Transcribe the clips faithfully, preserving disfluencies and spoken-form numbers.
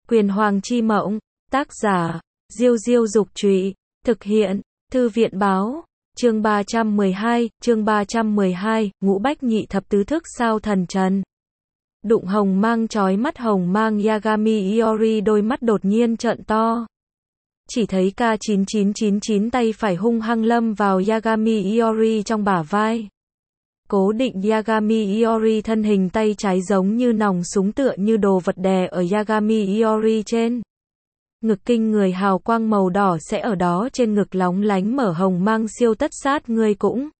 Quyền Hoàng chi mộng, tác giả, Diêu Diêu Dục Trụy, thực hiện, Thư viện Báo, chương ba trăm mười hai, chương ba trăm mười hai, ngũ bách nhị thập tứ thức sao thần trần. Đụng hồng mang chói mắt hồng mang Yagami Iori đôi mắt đột nhiên trợn to. Chỉ thấy K chín chín chín chín tay phải hung hăng lâm vào Yagami Iori trong bả vai. Cố định Yagami Iori thân hình tay trái giống như nòng súng tựa như đồ vật đè ở Yagami Iori trên. Ngực kinh người hào quang màu đỏ sẽ ở đó trên ngực lóng lánh mở hồng mang siêu tất sát ngươi cũng.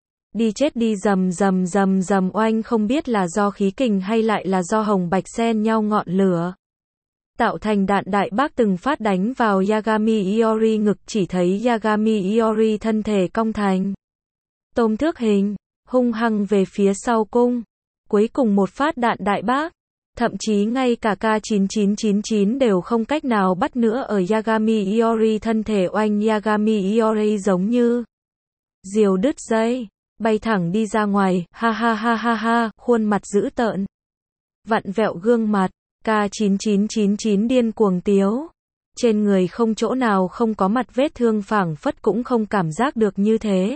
Đi chết đi rầm rầm rầm rầm oanh không biết là do khí kình hay lại là do hồng bạch xen nhau ngọn lửa. Tạo thành đạn đại bác từng phát đánh vào Yagami Iori ngực chỉ thấy Yagami Iori thân thể cong thành. Tôm thước hình, hung hăng về phía sau cung. Cuối cùng một phát đạn đại bác. Thậm chí ngay cả K chín chín chín chín đều không cách nào bắt nữa ở Yagami Iori thân thể oanh Yagami Iori giống như diều đứt dây, bay thẳng đi ra ngoài, ha ha ha ha ha, khuôn mặt dữ tợn. Vặn vẹo gương mặt, K chín chín chín chín điên cuồng tiếu. Trên người không chỗ nào không có mặt vết thương phảng phất cũng không cảm giác được như thế.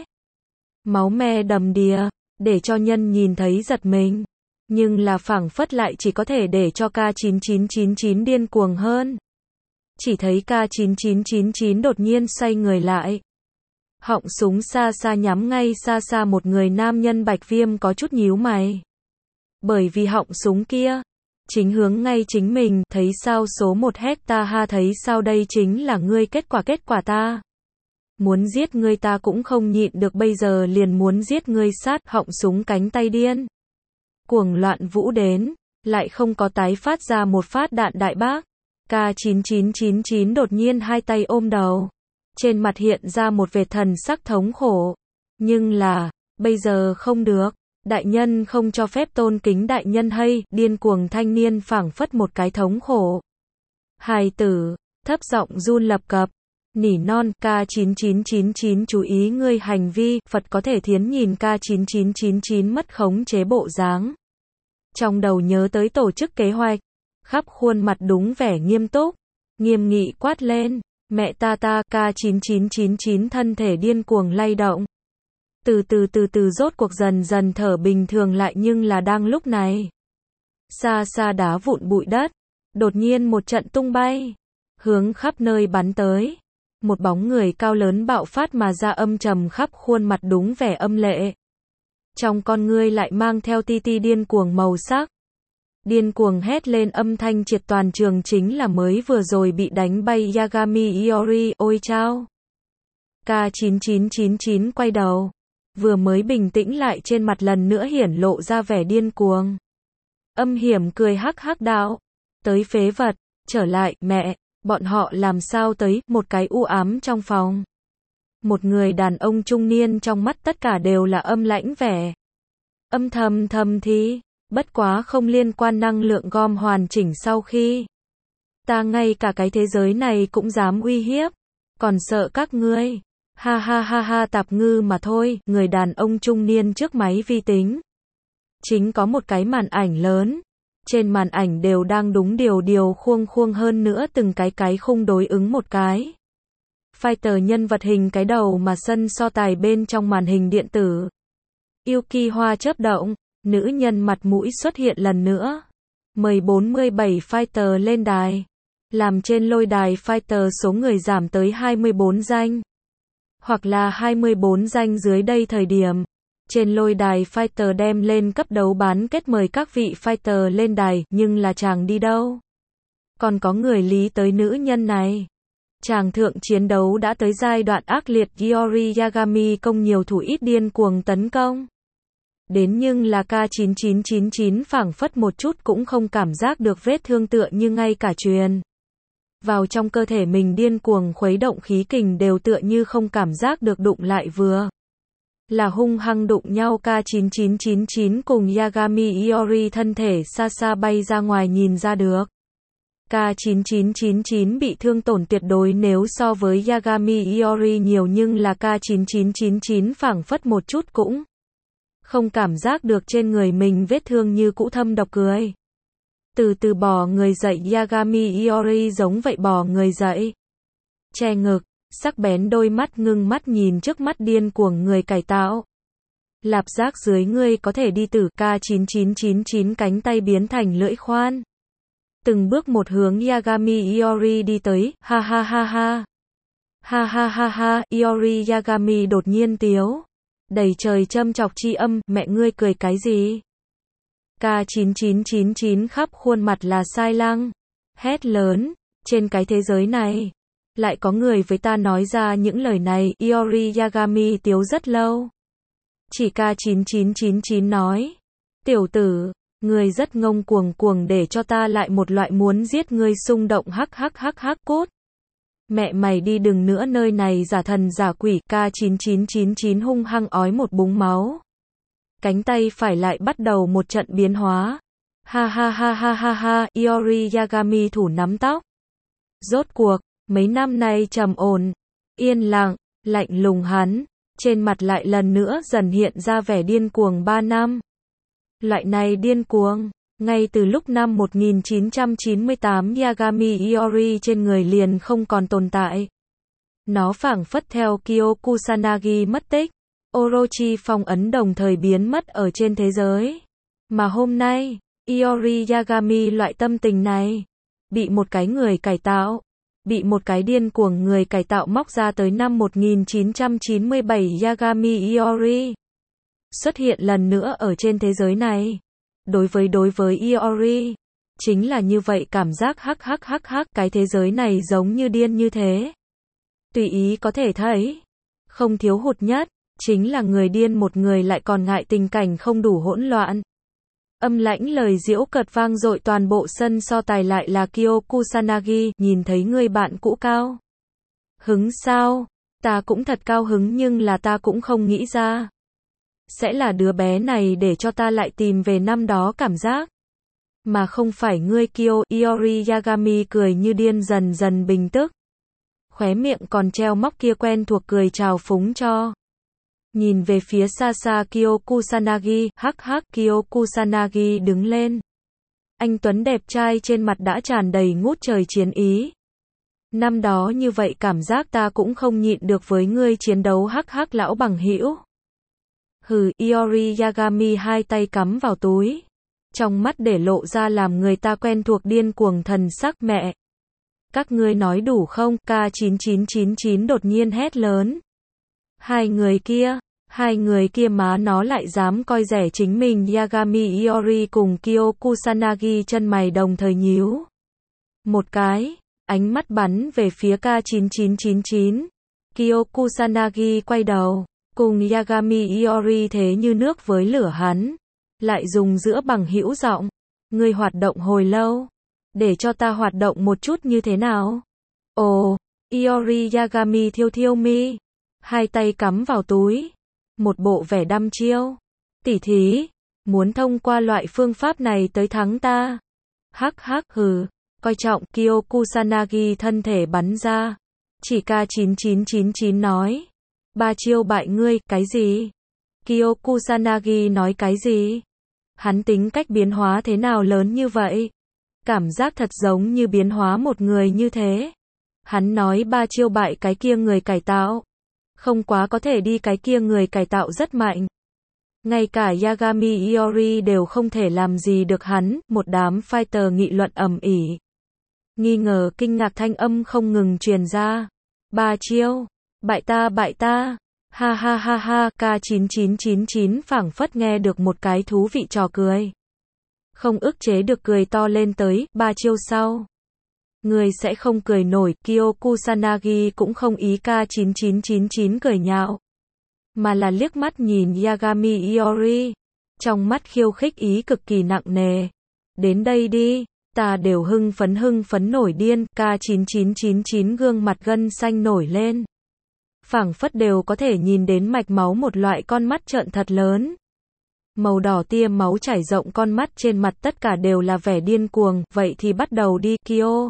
Máu me đầm đìa, để cho nhân nhìn thấy giật mình. Nhưng là phảng phất lại chỉ có thể để cho K chín chín chín chín điên cuồng hơn. Chỉ thấy K chín chín chín chín đột nhiên xoay người lại. Họng súng xa xa nhắm ngay xa xa một người nam nhân Bạch Viêm có chút nhíu mày. Bởi vì họng súng kia chính hướng ngay chính mình, thấy sao số một hecta ha thấy sao đây chính là ngươi kết quả kết quả ta. Muốn giết ngươi ta cũng không nhịn được bây giờ liền muốn giết ngươi sát họng súng cánh tay điên. Cuồng loạn vũ đến, lại không có tái phát ra một phát đạn đại bác. K chín chín chín chín đột nhiên hai tay ôm đầu. Trên mặt hiện ra một vệt thần sắc thống khổ. Nhưng là, bây giờ không được. Đại nhân không cho phép tôn kính đại nhân hay, điên cuồng thanh niên phảng phất một cái thống khổ. Hài tử, thấp giọng run lập cập. Nỉ non, K chín chín chín chín chú ý ngươi hành vi, Phật có thể thiến nhìn K chín chín chín chín mất khống chế bộ dáng. Trong đầu nhớ tới tổ chức kế hoạch, khắp khuôn mặt đúng vẻ nghiêm túc, nghiêm nghị quát lên, mẹ ta ta, K chín chín chín chín thân thể điên cuồng lay động. Từ từ từ từ rốt cuộc dần dần thở bình thường lại nhưng là đang lúc này. Xa xa đá vụn bụi đất, đột nhiên một trận tung bay, hướng khắp nơi bắn tới. Một bóng người cao lớn bạo phát mà ra âm trầm khắp khuôn mặt đúng vẻ âm lệ. Trong con ngươi lại mang theo ti ti điên cuồng màu sắc. Điên cuồng hét lên âm thanh triệt toàn trường chính là mới vừa rồi bị đánh bay Yagami Iori, ôi chao. K chín chín chín chín quay đầu. Vừa mới bình tĩnh lại trên mặt lần nữa hiển lộ ra vẻ điên cuồng. Âm hiểm cười hắc hắc đạo. Tới phế vật, trở lại, mẹ. Bọn họ làm sao tới, một cái u ám trong phòng. Một người đàn ông trung niên trong mắt tất cả đều là âm lãnh vẻ. Âm thầm thầm thì, bất quá không liên quan năng lượng gom hoàn chỉnh sau khi. Ta ngay cả cái thế giới này cũng dám uy hiếp, còn sợ các ngươi. Ha ha ha ha tạp ngư mà thôi, người đàn ông trung niên trước máy vi tính. Chính có một cái màn ảnh lớn. Trên màn ảnh đều đang đúng điều điều khuông khuông hơn nữa từng cái cái khung đối ứng một cái. Fighter nhân vật hình cái đầu mà sân so tài bên trong màn hình điện tử. Yuki hoa chớp động, nữ nhân mặt mũi xuất hiện lần nữa. Mời bốn mươi bảy Fighter lên đài. Làm trên lôi đài Fighter số người giảm tới hai mươi bốn danh. Hoặc là hai mươi bốn danh dưới đây thời điểm. Trên lôi đài Fighter đem lên cấp đấu bán kết mời các vị Fighter lên đài, nhưng là chàng đi đâu? Còn có người lý tới nữ nhân này. Chàng thượng chiến đấu đã tới giai đoạn ác liệt Iori Yagami công nhiều thủ ít điên cuồng tấn công. Đến nhưng là K chín chín chín chín phảng phất một chút cũng không cảm giác được vết thương tựa như ngay cả truyền. Vào trong cơ thể mình điên cuồng khuấy động khí kình đều tựa như không cảm giác được đụng lại vừa. Là hung hăng đụng nhau K chín chín chín chín cùng Yagami Iori thân thể xa xa bay ra ngoài nhìn ra được. K chín chín chín chín bị thương tổn tuyệt đối nếu so với Yagami Iori nhiều nhưng là K chín chín chín chín phảng phất một chút cũng không cảm giác được trên người mình vết thương như cũ thâm độc cười. Từ từ bò người dậy, Yagami Iori giống vậy bò người dậy. Che ngực, sắc bén đôi mắt ngưng mắt nhìn trước mắt điên cuồng người cải tạo. Lạp giác dưới ngươi có thể đi tử, K chín chín chín chín cánh tay biến thành lưỡi khoan. Từng bước một hướng Yagami Iori đi tới, ha ha ha ha. Ha ha ha ha, Iori Yagami đột nhiên tiếu. Đầy trời châm chọc chi âm, mẹ ngươi cười cái gì? K chín chín chín chín khắp khuôn mặt là sai lăng. Hét lớn, trên cái thế giới này, lại có người với ta nói ra những lời này, Iori Yagami tiếu rất lâu. Chỉ K chín chín chín chín nói, tiểu tử, ngươi rất ngông cuồng cuồng để cho ta lại một loại muốn giết ngươi xung động hắc hắc hắc hắc cốt. Mẹ mày đi đừng nữa nơi này giả thần giả quỷ. K chín chín chín chín hung hăng ói một búng máu. Cánh tay phải lại bắt đầu một trận biến hóa. Ha ha ha ha ha ha, Iori Yagami thủ nắm tóc. Rốt cuộc, mấy năm nay trầm ổn, yên lặng, lạnh lùng hắn, trên mặt lại lần nữa dần hiện ra vẻ điên cuồng ba năm. Loại này điên cuồng, ngay từ lúc năm một nghìn chín trăm chín mươi tám Yagami Iori trên người liền không còn tồn tại. Nó phảng phất theo Kyo Kusanagi mất tích, Orochi phong ấn đồng thời biến mất ở trên thế giới. Mà hôm nay, Iori Yagami loại tâm tình này, bị một cái người cải tạo, bị một cái điên cuồng người cải tạo móc ra tới năm một nghìn chín trăm chín mươi bảy Yagami Iori. Xuất hiện lần nữa ở trên thế giới này. Đối với đối với Iori, chính là như vậy cảm giác hắc hắc hắc hắc, cái thế giới này giống như điên như thế. Tùy ý có thể thấy, không thiếu hụt nhất, chính là người điên một người lại còn ngại tình cảnh không đủ hỗn loạn. Âm lãnh lời giễu cợt vang dội toàn bộ sân so tài lại là Kyo Kusanagi, nhìn thấy người bạn cũ cao. Hứng sao? Ta cũng thật cao hứng nhưng là ta cũng không nghĩ ra. Sẽ là đứa bé này để cho ta lại tìm về năm đó cảm giác. Mà không phải ngươi Kyo. Iori Yagami cười như điên dần dần bình tức. Khóe miệng còn treo móc kia quen thuộc cười trào phúng cho. Nhìn về phía xa xa Kyo Kusanagi, hắc hắc Kyo Kusanagi đứng lên. Anh tuấn đẹp trai trên mặt đã tràn đầy ngút trời chiến ý. Năm đó như vậy cảm giác ta cũng không nhịn được với ngươi chiến đấu hắc hắc lão bằng hữu. Hừ, Iori Yagami hai tay cắm vào túi. Trong mắt để lộ ra làm người ta quen thuộc điên cuồng thần sắc mẹ. Các ngươi nói đủ không? K chín chín chín chín đột nhiên hét lớn. Hai người kia, hai người kia má nó lại dám coi rẻ chính mình. Yagami Iori cùng Kyo Kusanagi chân mày đồng thời nhíu. Một cái, ánh mắt bắn về phía K chín chín chín chín. Kyo Kusanagi quay đầu, cùng Yagami Iori thế như nước với lửa hắn. Lại dùng giữa bằng hữu giọng. Ngươi hoạt động hồi lâu. Để cho ta hoạt động một chút như thế nào? Ồ, Iori Yagami thiêu thiêu mi. Hai tay cắm vào túi. Một bộ vẻ đăm chiêu. Tỉ thí. Muốn thông qua loại phương pháp này tới thắng ta. Hắc hắc hừ. Coi trọng Kyo Kusanagi thân thể bắn ra. Chỉ K chín chín chín chín nói. Ba chiêu bại ngươi, cái gì? Kyo Kusanagi nói cái gì? Hắn tính cách biến hóa thế nào lớn như vậy? Cảm giác thật giống như biến hóa một người như thế. Hắn nói ba chiêu bại cái kia người cải tạo. Không quá có thể đi, cái kia người cải tạo rất mạnh. Ngay cả Yagami Iori đều không thể làm gì được hắn, một đám fighter nghị luận ầm ĩ. Nghi ngờ kinh ngạc thanh âm không ngừng truyền ra. Ba chiêu, bại ta bại ta. Ha ha ha ha, K chín chín chín chín phảng phất nghe được một cái thú vị trò cười. Không ức chế được cười to lên tới, ba chiêu sau. Người sẽ không cười nổi, Kyo Kusanagi cũng không ý K chín chín chín chín cười nhạo. Mà là liếc mắt nhìn Yagami Iori. Trong mắt khiêu khích ý cực kỳ nặng nề. Đến đây đi, ta đều hưng phấn hưng phấn nổi điên, K chín chín chín chín gương mặt gân xanh nổi lên. Phảng phất đều có thể nhìn đến mạch máu, một loại con mắt trợn thật lớn. Màu đỏ tia máu chảy rộng con mắt, trên mặt tất cả đều là vẻ điên cuồng, vậy thì bắt đầu đi. Kyo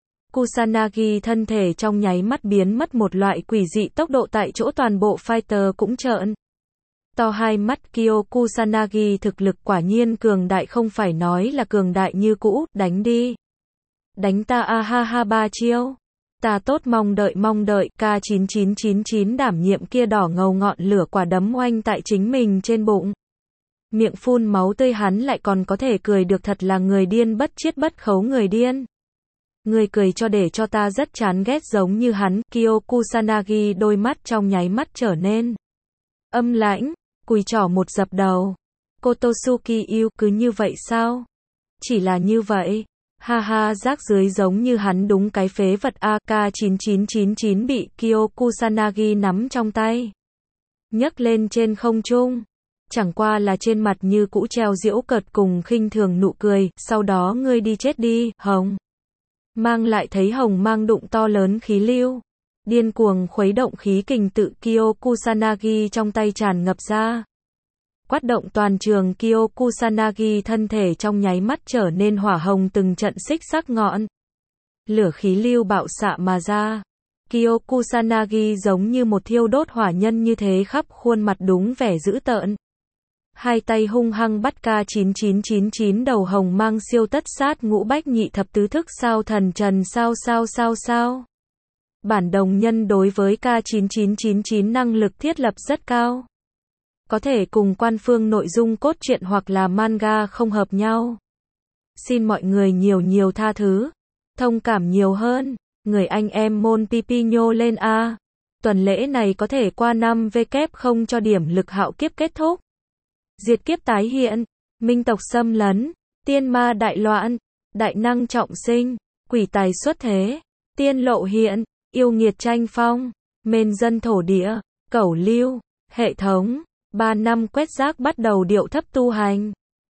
Kusanagi thân thể trong nháy mắt biến mất một loại quỷ dị tốc độ, tại chỗ toàn bộ fighter cũng trợn To hai mắt Kyo Kusanagi thực lực quả nhiên cường đại, không phải nói là cường đại như cũ, đánh đi. Đánh ta a ha ha ba chiêu. Ta tốt mong đợi mong đợi, K chín chín chín chín đảm nhiệm kia đỏ ngầu ngọn lửa quả đấm oanh tại chính mình trên bụng. Miệng phun máu tươi, hắn lại còn có thể cười được, thật là người điên bất chiết bất khấu, người điên. Người cười cho để cho ta rất chán ghét giống như hắn. Kyo Kusanagi đôi mắt trong nháy mắt trở nên âm lãnh, cùi trỏ một dập đầu. Kotosuki yêu, cứ như vậy sao? Chỉ là như vậy. Ha ha, rác dưới giống như hắn đúng cái phế vật. A K chín chín chín chín bị Kyo Kusanagi nắm trong tay, nhấc lên trên không trung. Chẳng qua là trên mặt như cũ treo giễu cợt cùng khinh thường nụ cười. Sau đó ngươi đi chết đi, hồng. Mang lại thấy hồng mang đụng to lớn khí lưu, điên cuồng khuấy động khí kình tự Kyo Kusanagi trong tay tràn ngập ra. Quát động toàn trường, Kyo Kusanagi thân thể trong nháy mắt trở nên hỏa hồng, từng trận xích sắc ngọn lửa khí lưu bạo xạ mà ra. Kyo Kusanagi giống như một thiêu đốt hỏa nhân như thế, khắp khuôn mặt đúng vẻ dữ tợn. Hai tay hung hăng bắt K chín chín chín chín đầu hồng mang siêu tất sát ngũ bách nhị thập tứ thức sao thần trần sao sao sao sao. Bản đồng nhân đối với K chín chín chín chín năng lực thiết lập rất cao. Có thể cùng quan phương nội dung cốt truyện hoặc là manga không hợp nhau. Xin mọi người nhiều nhiều tha thứ, thông cảm nhiều hơn. Người anh em môn pipi nhô lên a. Tuần lễ này có thể qua năm V kép không cho điểm lực hạo kiếp kết thúc. Diệt kiếp tái hiện, minh tộc xâm lấn, tiên ma đại loạn, đại năng trọng sinh, quỷ tài xuất thế, tiên lộ hiện, yêu nghiệt tranh phong, mên dân thổ địa, cẩu lưu, hệ thống. Ba năm quét rác bắt đầu điệu thấp tu hành.